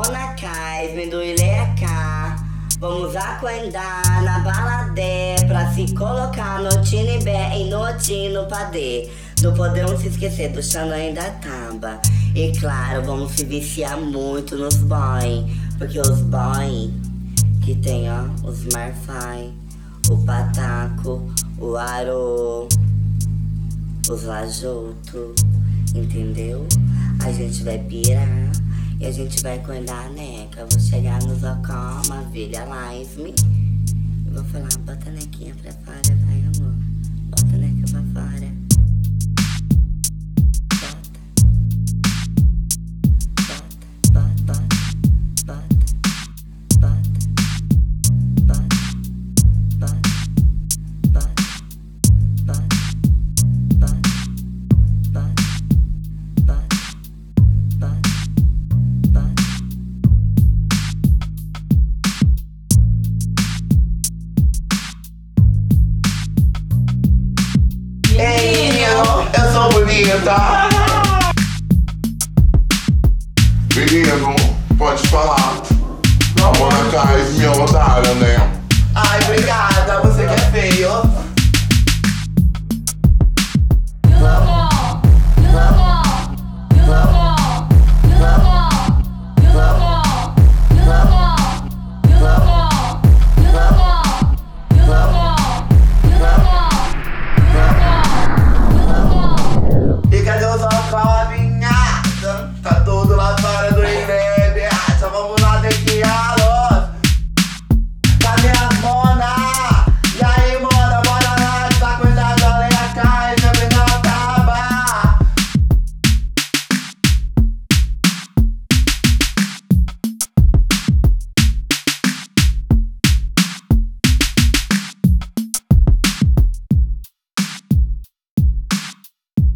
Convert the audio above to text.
Mona Cais, Mendoileca. Vamos acordar na baladé pra se colocar no tinibé e no tino padê. Não podemos se esquecer do Xanã e da Tamba. E claro, vamos se viciar muito nos boy, porque os boy que tem, ó, os Marfai, o Pataco, o Aro, os Lajoto, entendeu? A gente vai pirar e a gente vai acordar a neca. Vou chegar nos Ocoma, Vilha Live. Eu vou falar, bota a nequinha pra fora, vai amor. Bota a neca pra fora. Eu sou bonita. Menino, pode falar. A Mona Cais me otária, né? Ai, obrigada, você que é feio.